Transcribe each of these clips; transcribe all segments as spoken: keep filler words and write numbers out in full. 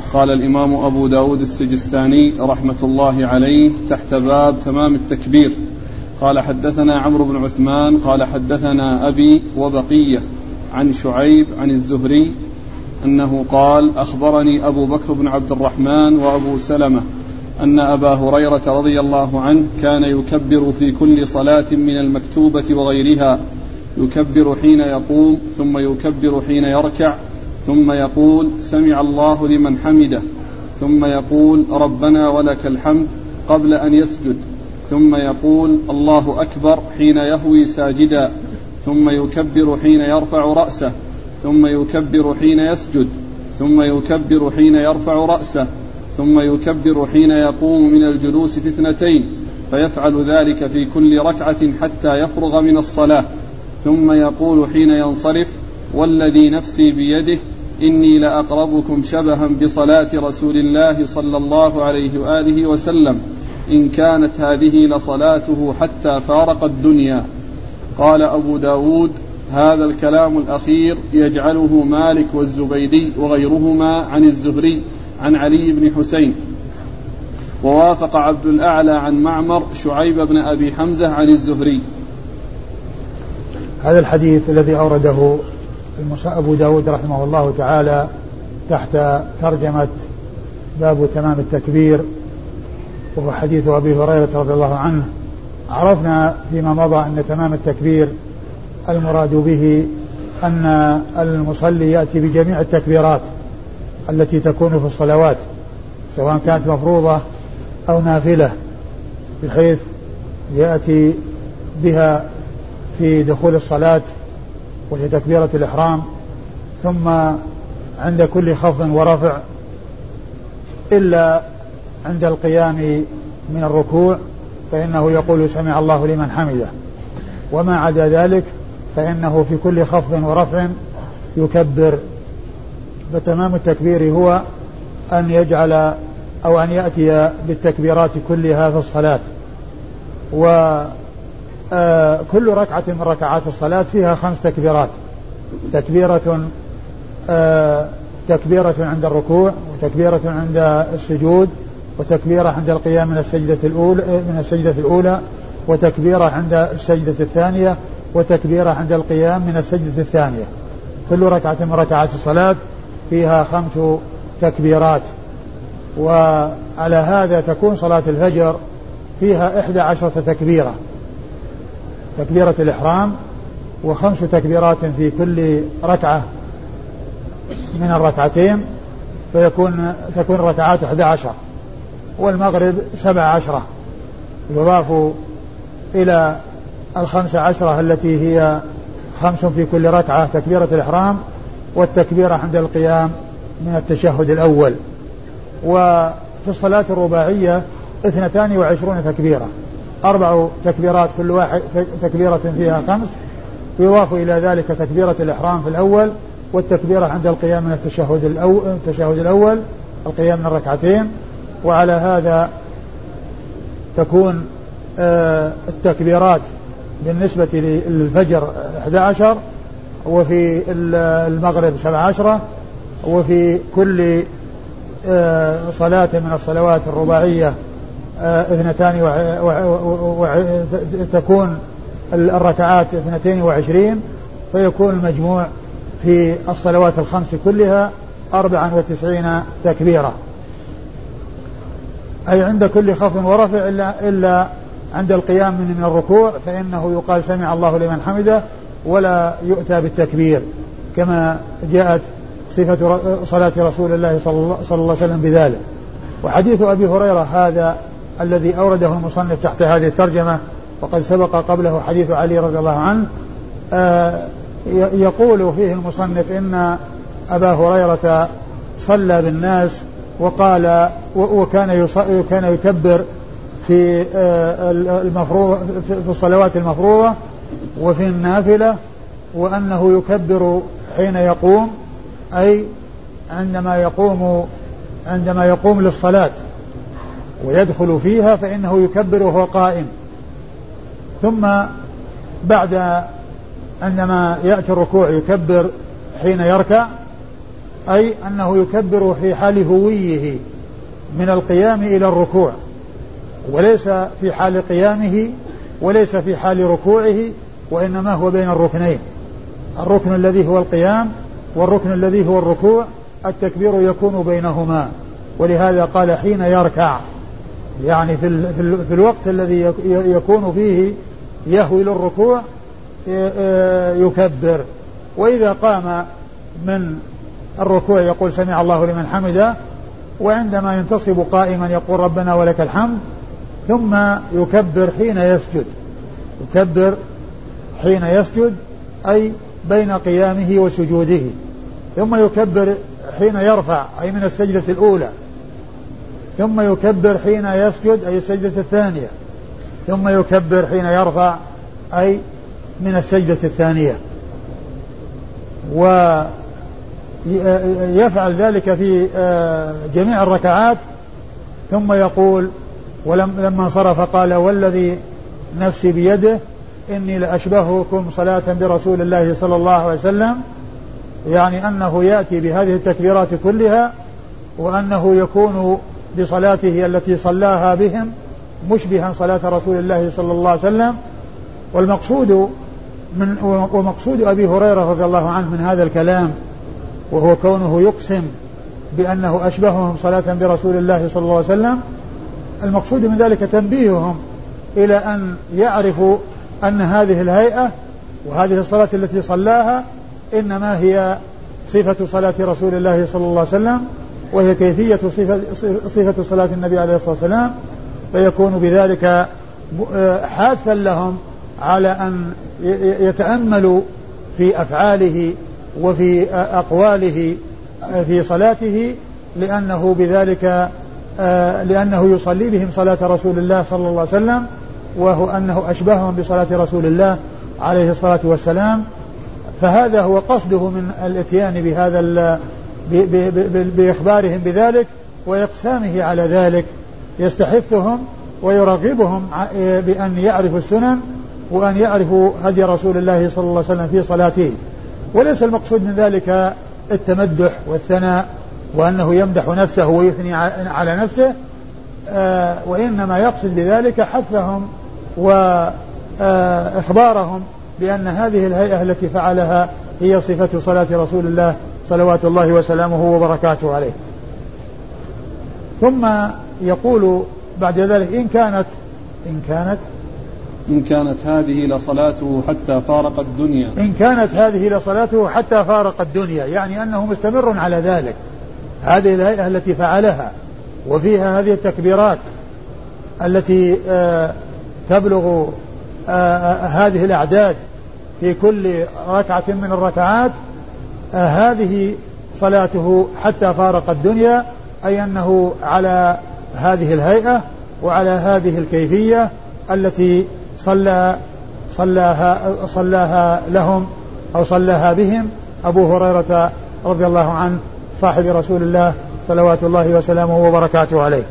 قال الإمام أبو داود السجستاني رحمة الله عليه تحت باب تمام التكبير: قال حدثنا عمرو بن عثمان قال حدثنا أبي وبقية عن شعيب عن الزهري أنه قال: أخبرني أبو بكر بن عبد الرحمن وأبو سلمة أن أبا هريرة رضي الله عنه كان يكبر في كل صلاة من المكتوبة وغيرها، يكبر حين يقوم ثم يكبر حين يركع ثم يقول: سمع الله لمن حمده، ثم يقول: ربنا ولك الحمد قبل أن يسجد، ثم يقول: الله أكبر حين يهوي ساجدا، ثم يكبر حين يرفع رأسه، ثم يكبر حين يسجد، ثم يكبر حين يرفع رأسه، ثم يكبر حين يقوم من الجلوس في اثنتين، فيفعل ذلك في كل ركعة حتى يفرغ من الصلاة، ثم يقول حين ينصرف: والذي نفسي بيده إني لأقربكم شبها بصلاة رسول الله صلى الله عليه وآله وسلم إن كانت هذه لصلاته حتى فارق الدنيا. قال أبو داود: هذا الكلام الأخير يجعله مالك والزبيدي وغيرهما عن الزهري عن علي بن حسين. ووافق عبد الأعلى عن معمر شعيب بن أبي حمزة عن الزهري. هذا الحديث الذي أورده أبو داود رحمه الله تعالى تحت ترجمة باب تمام التكبير، وهو حديث أبي هريرة رضي الله عنه. عرفنا فيما مضى أن تمام التكبير المراد به أن المصلي يأتي بجميع التكبيرات التي تكون في الصلوات سواء كانت مفروضة أو نافلة، بحيث يأتي بها في دخول الصلاة وهي تكبيرة الإحرام، ثم عند كل خفض ورفع إلا عند القيام من الركوع فإنه يقول: سمع الله لمن حمده، وما عدا ذلك فإنه في كل خفض ورفع يكبر. فتمام التكبير هو أن يجعل أو أن يأتي بالتكبيرات كلها في الصلاة. وكل ركعة من ركعات الصلاة فيها خمس تكبيرات: تكبيرة تكبيرة عند الركوع، وتكبيرة عند السجود، وتكبيرة عند القيام من السجدة الأولى من السجدة الأولى وتكبيرة عند السجدة الثانية، وتكبيرة عند القيام من السجدة الثانية. كل ركعة من ركعات الصلاة فيها خمس تكبيرات. وعلى هذا تكون صلاة الفجر فيها إحدى عشرة تكبيرة: تكبيرة الإحرام وخمس تكبيرات في كل ركعة من الركعتين، فيكون تكون ركعات إحدى عشر. والمغرب سبع عشرة يضاف إلى الخمس عشرة التي هي خمس في كل ركعة: تكبيرة الإحرام والتكبيرة عند القيام من التشهد الأول. وفي الصلاة الرباعية اثنتان وعشرون تكبيرة: أربع تكبيرات كل واحد تكبيرة فيها خمس، يضاف إلى ذلك تكبيرة الإحرام في الأول، والتكبيرة عند القيام من التشهد الأول, التشهد الأول القيام من الركعتين. وعلى هذا تكون التكبيرات بالنسبة للفجر أحد عشر، وفي المغرب سبع عشرة، وفي كل صلاة من الصلوات الرباعية اثنتان تكون الركعات اثنتين وعشرين، فيكون المجموع في الصلوات الخمس كلها أربعا وتسعين تكبيرة، أي عند كل خفض ورفع إلا, إلا عند القيام من الركوع فإنه يقال: سمع الله لمن حمده، ولا يؤتى بالتكبير، كما جاءت صفة صلاة رسول الله صلى الله عليه وسلم بذلك. وحديث أبي هريرة هذا الذي أورده المصنف تحت هذه الترجمة، وقد سبق قبله حديث علي رضي الله عنه، آه يقول فيه المصنف إن أبا هريرة صلى بالناس وقال وكان كان يكبر في المفروض في الصلوات المفروضة وفي النافلة، وأنه يكبر حين يقوم، أي عندما يقوم عندما يقوم للصلاة ويدخل فيها فإنه يكبر وهو قائم، ثم بعد عندما يأتي الركوع يكبر حين يركع، أي أنه يكبر في حال هويه من القيام إلى الركوع، وليس في حال قيامه وليس في حال ركوعه، وإنما هو بين الركنين، الركن الذي هو القيام والركن الذي هو الركوع التكبير يكون بينهما. ولهذا قال حين يركع، يعني في, ال في, ال في الوقت الذي يكون فيه يهوي للركوع يكبر، وإذا قام من الركوع يقول سمع الله لمن حمده، وعندما ينتصب قائما يقول ربنا ولك الحمد، ثم يكبر حين يسجد، يكبر حين يسجد أي بين قيامه وسجوده، ثم يكبر حين يرفع أي من السجدة الأولى، ثم يكبر حين يسجد أي السجدة الثانية، ثم يكبر حين يرفع أي من السجدة الثانية. ويفعل ذلك في جميع الركعات، ثم يقول ولما انصرف قال والذي نفسي بيده إني لأشبهكم صلاة برسول الله صلى الله عليه وسلم، يعني أنه يأتي بهذه التكبيرات كلها، وأنه يكون بصلاته التي صلاها بهم مشبها صلاة رسول الله صلى الله عليه وسلم. والمقصود من ومقصود أبي هريرة رضي الله عنه من هذا الكلام وهو كونه يقسم بأنه أشبههم صلاة برسول الله صلى الله عليه وسلم، المقصود من ذلك تنبيههم إلى أن يعرفوا أن هذه الهيئة وهذه الصلاة التي صلاها إنما هي صفة صلاة رسول الله صلى الله عليه وسلم، وهي كيفية صفة, صفة صلاة النبي عليه الصلاة والسلام، فيكون بذلك حاثا لهم على أن يتأملوا في أفعاله وفي أقواله في صلاته، لأنه بذلك لأنه يصلي بهم صلاة رسول الله صلى الله عليه وسلم، وهو أنه أشبههم بصلاة رسول الله عليه الصلاة والسلام. فهذا هو قصده من الاتيان بهذا بإخبارهم بذلك وإقسامه على ذلك، يستحثهم ويرغبهم بأن يعرفوا السنن وأن يعرفوا هدي رسول الله صلى الله عليه وسلم في صلاته. وليس المقصود من ذلك التمدح والثناء وأنه يمدح نفسه ويثني على نفسه، وإنما يقصد بذلك حثهم وإخبارهم بأن هذه الهيئة التي فعلها هي صفة صلاة رسول الله صلوات الله وسلامه وبركاته عليه. ثم يقول بعد ذلك إن كانت إن كانت إن كانت هذه لصلاته حتى فارق الدنيا إن كانت هذه لصلاته حتى فارق الدنيا، يعني أنه مستمر على ذلك، هذه الهيئة التي فعلها وفيها هذه التكبيرات التي آه تبلغ آه هذه الأعداد في كل ركعة من الركعات، آه هذه صلاته حتى فارق الدنيا، أي أنه على هذه الهيئة وعلى هذه الكيفية التي صلى صلاها صلاها لهم أو صلاها بهم أبو هريرة رضي الله عنه صاحب رسول الله صلوات الله وسلامه وبركاته عليه.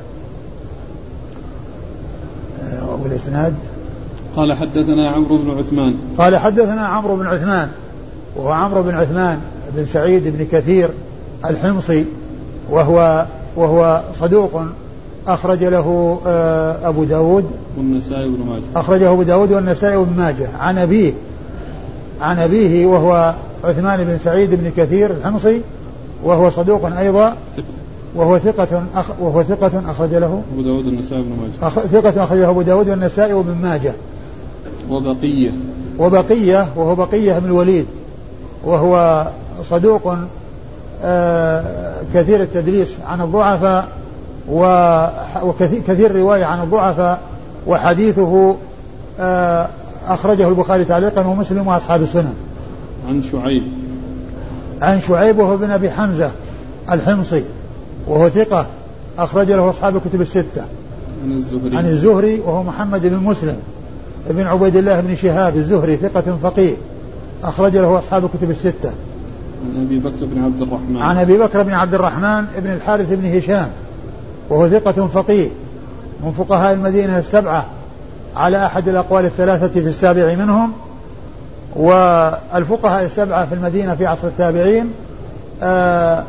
والإسناد قال حدثنا عمرو بن عثمان قال حدثنا عمرو بن عثمان وهو عمرو بن عثمان بن سعيد بن كثير الحمصي، وهو وهو صدوق أخرج له أبو داود والنسائي بن ماجه أخرجه أبو داود والنسائي بن ماجه عن أبيه عن أبيه وهو عثمان بن سعيد بن كثير الحمصي، وهو صدوق أيضا وهو ثقة أخ وهو ثقة أخرج له أبو داود والنسائي بن ماجه أخ ثقة أخرجه أبو داود والنسائي بن ماجه. وبقية وبقية وهو بقية بن الوليد وهو صدوق آه كثير التدليس عن الضعفاء وكثير رواية عن الضعفاء، وحديثه آه أخرجه البخاري تعليقا ومسلم وأصحاب السنن. عن شعيب عن شعيب وهو بن أبي حمزة الحمصي وهو ثقة أخرج له أصحاب الكتب الستة. عن الزهري عن الزهري وهو محمد بن مسلم ابن عبيد الله بن شهاب الزهري ثقة فقيه أخرج له أصحاب الكتب الستة. عن أبي بكر بن عبد الرحمن عن أبي بكر بن عبد الرحمن ابن الحارث بن هشام وهو ثقة فقيه من فقهاء المدينة السبعة على أحد الأقوال الثلاثة في السابع منهم، والفقهاء السبعة في المدينة في عصر التابعين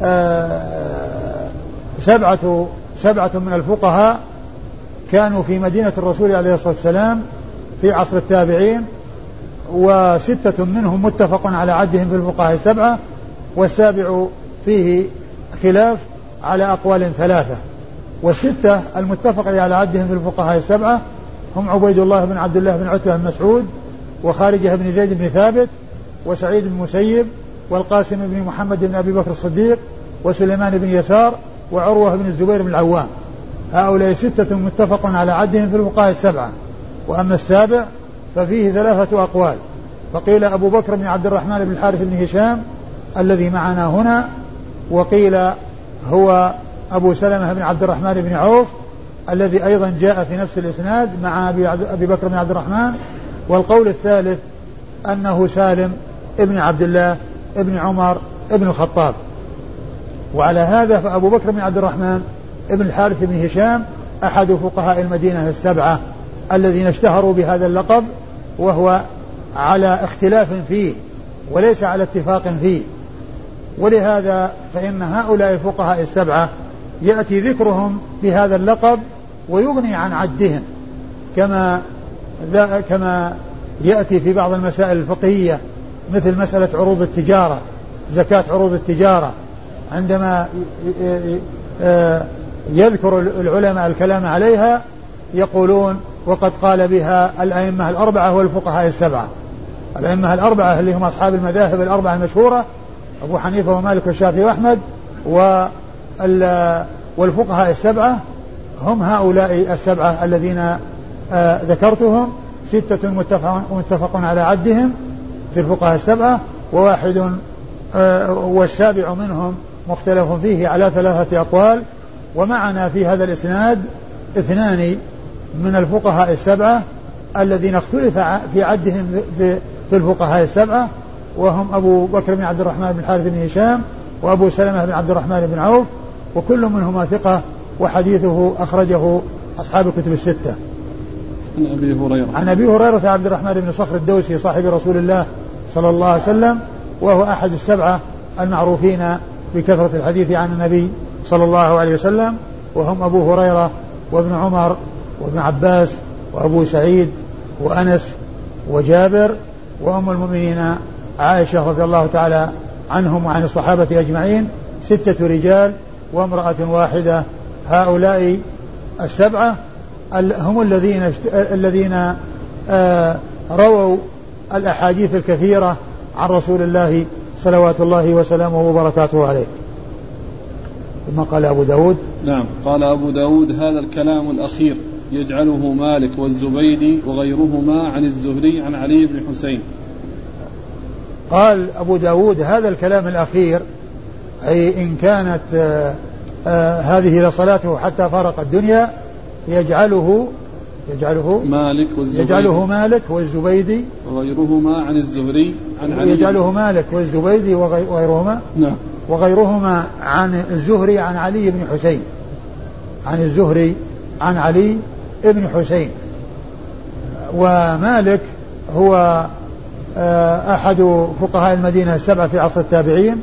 سبعة سبعة من الفقهاء كانوا في مدينة الرسول عليه الصلاة والسلام في عصر التابعين، وستة منهم متفق على عدهم في الفقهاء السبعة، والسابع فيه خلاف على أقوال ثلاثة. والستة المتفق على عدهم في الفقهاء السبعة هم عبيد الله بن عبد الله بن عتبة بن مسعود، وخارجة بن زيد بن ثابت، وسعيد بن مسيب، والقاسم بن محمد بن أبي بكر الصديق، وسليمان بن يسار، وعروة بن الزبير بن العوام. هؤلاء ستة متفق على عدهم في الفقهاء السبعة. وأما السابع ففيه ثلاثة أقوال، فقيل أبو بكر بن عبد الرحمن بن الحارث بن هشام الذي معنا هنا، وقيل هو أبو سلمة بن عبد الرحمن بن عوف الذي أيضا جاء في نفس الإسناد مع أبي بكر بن عبد الرحمن. والقول الثالث أنه سالم ابن عبد الله ابن عمر ابن الخطاب. وعلى هذا فأبو بكر بن عبد الرحمن ابن الحارث بن هشام أحد فقهاء المدينة السبعة الذين اشتهروا بهذا اللقب، وهو على اختلاف فيه وليس على اتفاق فيه. ولهذا فإن هؤلاء الفقهاء السبعة يأتي ذكرهم بهذا اللقب ويغني عن عدهم، كما كما يأتي في بعض المسائل الفقهية مثل مسألة عروض التجارة، زكاة عروض التجارة، عندما يذكر العلماء الكلام عليها يقولون وقد قال بها الأئمة الأربعة والفقهاء السبعة. الأئمة الأربعة اللي هم أصحاب المذاهب الأربعة المشهورة، أبو حنيفة ومالك والشافعي وأحمد، والفقهاء السبعة هم هؤلاء السبعة الذين ذكرتهم، ستة متفق على عدهم في الفقهاء السبعة، وواحد والسابع منهم مختلف فيه على ثلاثة أقوال. ومعنا في هذا الإسناد اثنان من الفقهاء السبعة الذين اختلف في عدهم في الفقهاء السبعة، وهم أبو بكر بن عبد الرحمن بن الحارث بن هشام وأبو سلمة بن عبد الرحمن بن عوف، وكل منهما ثقة، وحديثه أخرجه أصحاب الكتب الستة. عن أبي هريرة عن أبي هريرة عبد الرحمن بن صخر الدوسي صاحب رسول الله صلى الله عليه وسلم، وهو أحد السبعة المعروفين بكثرة الحديث عن النبي صلى الله عليه وسلم، وهم أبو هريرة وابن عمر وابن عباس وأبو سعيد وأنس وجابر وأم المؤمنين عائشة رضي الله تعالى عنهم وعن الصحابة أجمعين، ستة رجال وامرأة واحدة. هؤلاء السبعة هم الذين الذين رووا الأحاديث الكثيرة عن رسول الله صلوات الله وسلامه وبركاته عليه. ثم قال أبو داود نعم قال أبو داود هذا الكلام الأخير يجعله مالك والزبيدي وغيرهما عن الزهري عن علي بن حسين. قال أبو داود هذا الكلام الأخير أي إن كانت آآ آآ هذه لصلاته حتى فارق الدنيا يجعله يجعله مالك والزبيدي يجعله مالك والزبيدي وغيرهما عن الزهري عن علي يجعله مالك والزبيدي وغيرهما نعم وغيرهما عن الزهري عن علي بن حسين عن الزهري عن علي بن حسين. ومالك هو أحد فقهاء المدينة السبعة في عصر التابعين،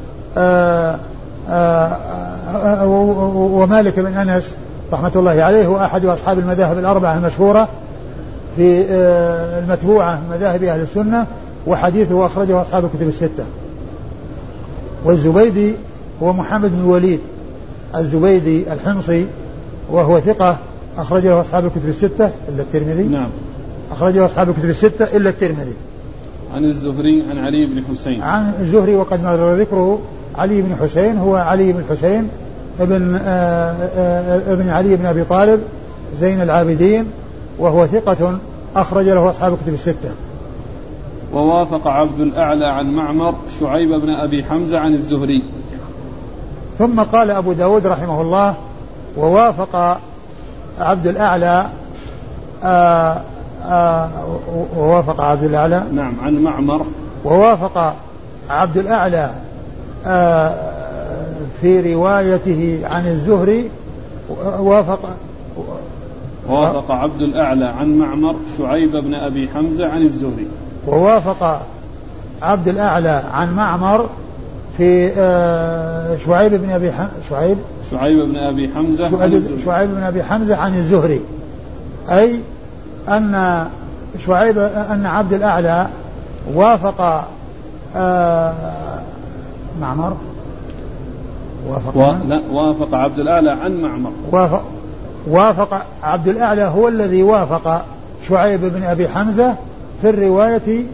ومالك بن أنس رحمة الله عليه هو أحد أصحاب المذاهب الأربعة المشهورة في المتبوعة من مذاهب أهل السنة، وحديثه أخرجه أصحاب الكتب الستة. والزبيدي هو محمد بن الوليد الزبيدي الحمصي، وهو ثقة أخرجه أصحاب الكتب الستة إلا الترمذي. نعم أخرجه أصحاب الكتب الستة إلا الترمذي. عن الزهري عن علي بن حسين. عن الزهري وقد مر ذكره. علي بن حسين هو علي بن حسين ابن ابن علي بن أبي طالب زين العابدين، وهو ثقة أخرج له أصحاب الكتب الستة. ووافق عبد الأعلى عن معمر شعيب بن أبي حمزة عن الزهري. ثم قال أبو داود رحمه الله ووافق عبد الأعلى آآ آآ ووافق عبد الأعلى نعم عن معمر ووافق عبد الأعلى في روايته عن الزهري وافق ووافق عبد الأعلى عن معمر شعيب بن أبي حمزة عن الزهري. ووافق عبد الأعلى عن معمر في آه شعيب بن أبي حم... شعيب شعيب بن أبي حمزة شعيب, شعيب بن أبي حمزة عن الزهري، أي أن شعيب أن عبد الأعلى وافق آه معمر وافق, و... لا وافق عبد الأعلى عن معمر وافق, وافق عبد الأعلى هو الذي وافق شعيب بن أبي حمزة في الرواية.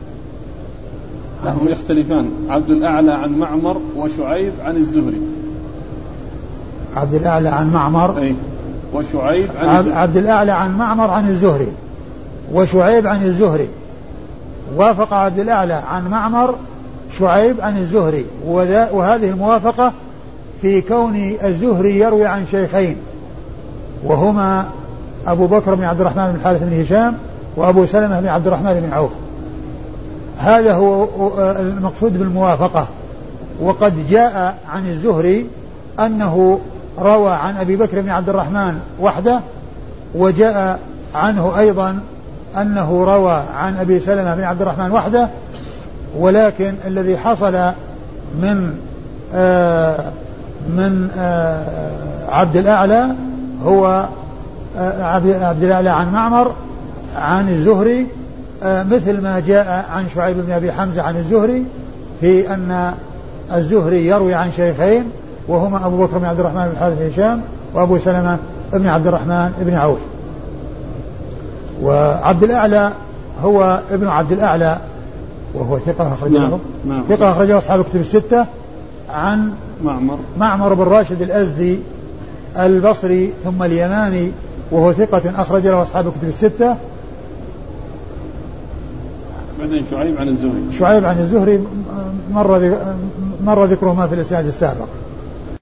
هم يختلفان، عبد الأعلى عن معمر وشعيب عن الزهري. عبد الأعلى عن معمر أي وشعيب عن عبد, عبد الأعلى عن معمر عن الزهري وشعيب عن الزهري. وافق عبد الأعلى عن معمر شعيب عن الزهري، وهذه الموافقة في كون الزهري يروي عن شيخين وهما أبو بكر بن عبد الرحمن بن الحارث بن هشام وأبو سلمة بن عبد الرحمن بن عوف. هذا هو المقصود بالموافقة. وقد جاء عن الزهري أنه روى عن أبي بكر بن عبد الرحمن وحده، وجاء عنه أيضا أنه روى عن أبي سلمة بن عبد الرحمن وحده، ولكن الذي حصل من آه من آه عبد الأعلى هو آه عبد الأعلى عن معمر عن الزهري، آه مثل ما جاء عن شعيب بن أبي حمزة عن الزهري في أن الزهري يروي عن شيخين وهما أبو بكر بن عبد الرحمن بن الحارث هشام وأبو سلمة بن عبد الرحمن بن عوف. وعبد الأعلى هو ابن عبد الأعلى وهو ثقة أخرجه نعم. نعم. ثقة أخرجه أصحاب الكتب الستة عن معمر معمر بن راشد الأزدي البصري ثم اليماني وهو ثقة أخرج له أصحاب الكتب الستة. بعدين شعيب عن الزهري شعيب عن الزهري مر مر ذكره ما في الإسناد السابق.